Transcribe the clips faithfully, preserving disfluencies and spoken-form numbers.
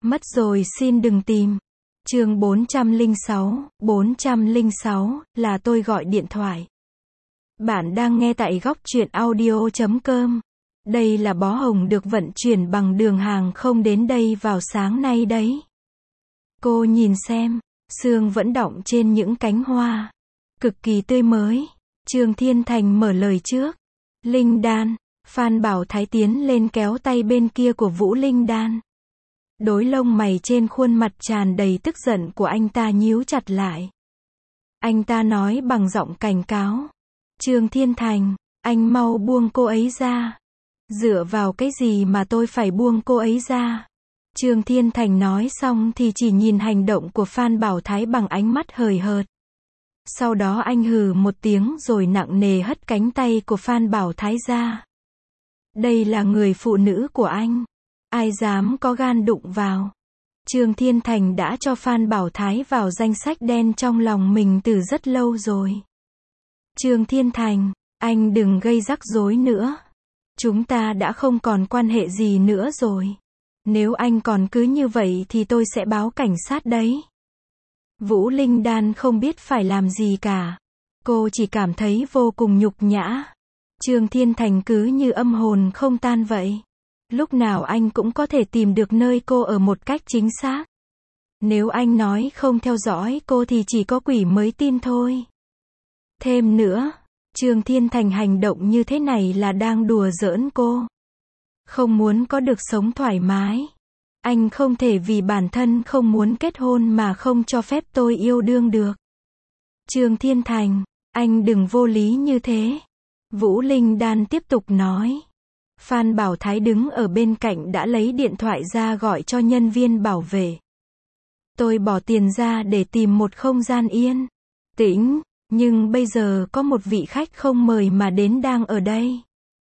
Mất rồi xin đừng tìm. Chương bốn trăm lẻ sáu, bốn trăm lẻ sáu, là tôi gọi điện thoại. Bạn đang nghe tại góc truyện audio chấm com. Đây là bó hồng được vận chuyển bằng đường hàng không đến đây vào sáng nay đấy. Cô nhìn xem, sương vẫn đọng trên những cánh hoa. Cực kỳ tươi mới. Trương Thiên Thành mở lời trước. Linh Đan. Phan Bảo Thái tiến lên kéo tay bên kia của Vũ Linh Đan. Đôi lông mày trên khuôn mặt tràn đầy tức giận của anh ta nhíu chặt lại. Anh ta nói bằng giọng cảnh cáo. Trương Thiên Thành, anh mau buông cô ấy ra. Dựa vào cái gì mà tôi phải buông cô ấy ra? Trương Thiên Thành nói xong thì chỉ nhìn hành động của Phan Bảo Thái bằng ánh mắt hời hợt. Sau đó anh hừ một tiếng rồi nặng nề hất cánh tay của Phan Bảo Thái ra. Đây là người phụ nữ của anh. Ai dám có gan đụng vào. Trương Thiên Thành đã cho Phan Bảo Thái vào danh sách đen trong lòng mình từ rất lâu rồi. Trương Thiên Thành, anh đừng gây rắc rối nữa. Chúng ta đã không còn quan hệ gì nữa rồi. Nếu anh còn cứ như vậy thì tôi sẽ báo cảnh sát đấy. Vũ Linh Đan không biết phải làm gì cả. Cô chỉ cảm thấy vô cùng nhục nhã. Trương Thiên Thành cứ như âm hồn không tan vậy. Lúc nào anh cũng có thể tìm được nơi cô ở một cách chính xác. Nếu anh nói không theo dõi cô thì chỉ có quỷ mới tin thôi. Thêm nữa, Trương Thiên Thành hành động như thế này là đang đùa giỡn cô. Không muốn có được sống thoải mái. Anh không thể vì bản thân không muốn kết hôn mà không cho phép tôi yêu đương được. Trương Thiên Thành, anh đừng vô lý như thế. Vũ Linh Đan tiếp tục nói. Phan Bảo Thái đứng ở bên cạnh đã lấy điện thoại ra gọi cho nhân viên bảo vệ. Tôi bỏ tiền ra để tìm một không gian yên tĩnh, nhưng bây giờ có một vị khách không mời mà đến đang ở đây.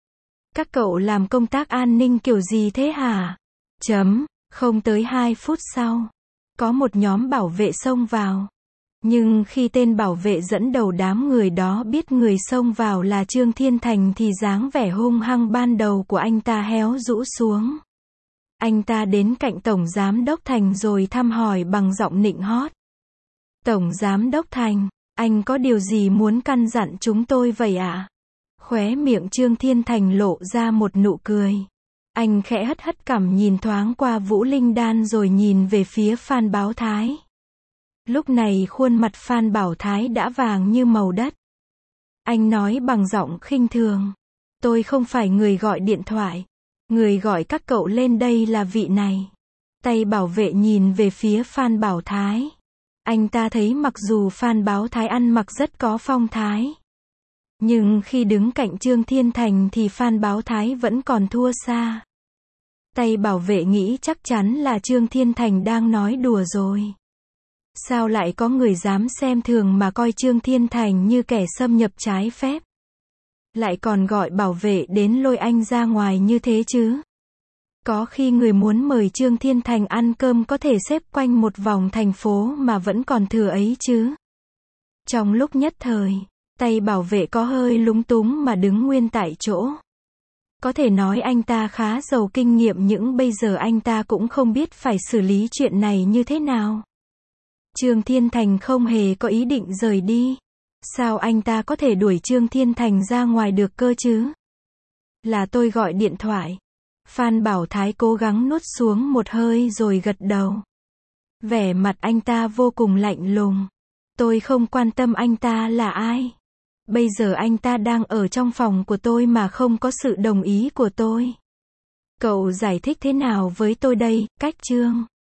Các cậu làm công tác an ninh kiểu gì thế hả? Chấm, không tới hai phút sau, có một nhóm bảo vệ xông vào. Nhưng khi tên bảo vệ dẫn đầu đám người đó biết người xông vào là Trương Thiên Thành thì dáng vẻ hung hăng ban đầu của anh ta héo rũ xuống. Anh ta đến cạnh Tổng Giám Đốc Thành rồi thăm hỏi bằng giọng nịnh hót. Tổng Giám Đốc Thành, anh có điều gì muốn căn dặn chúng tôi vậy ạ? À? Khóe miệng Trương Thiên Thành lộ ra một nụ cười. Anh khẽ hất hất cằm nhìn thoáng qua Vũ Linh Đan rồi nhìn về phía Phan Bảo Thái. Lúc này khuôn mặt Phan Bảo Thái đã vàng như màu đất. Anh nói bằng giọng khinh thường. Tôi không phải người gọi điện thoại. Người gọi các cậu lên đây là vị này. Tay bảo vệ nhìn về phía Phan Bảo Thái. Anh ta thấy mặc dù Phan Bảo Thái ăn mặc rất có phong thái. Nhưng khi đứng cạnh Trương Thiên Thành thì Phan Bảo Thái vẫn còn thua xa. Tay bảo vệ nghĩ chắc chắn là Trương Thiên Thành đang nói đùa rồi. Sao lại có người dám xem thường mà coi Trương Thiên Thành như kẻ xâm nhập trái phép? Lại còn gọi bảo vệ đến lôi anh ra ngoài như thế chứ? Có khi người muốn mời Trương Thiên Thành ăn cơm có thể xếp quanh một vòng thành phố mà vẫn còn thừa ấy chứ? Trong lúc nhất thời, tay bảo vệ có hơi lúng túng mà đứng nguyên tại chỗ. Có thể nói anh ta khá giàu kinh nghiệm nhưng bây giờ anh ta cũng không biết phải xử lý chuyện này như thế nào. Trương Thiên Thành không hề có ý định rời đi. Sao anh ta có thể đuổi Trương Thiên Thành ra ngoài được cơ chứ? Là tôi gọi điện thoại. Phan Bảo Thái cố gắng nuốt xuống một hơi rồi gật đầu. Vẻ mặt anh ta vô cùng lạnh lùng. Tôi không quan tâm anh ta là ai. Bây giờ anh ta đang ở trong phòng của tôi mà không có sự đồng ý của tôi. Cậu giải thích thế nào với tôi đây, Cách Trương?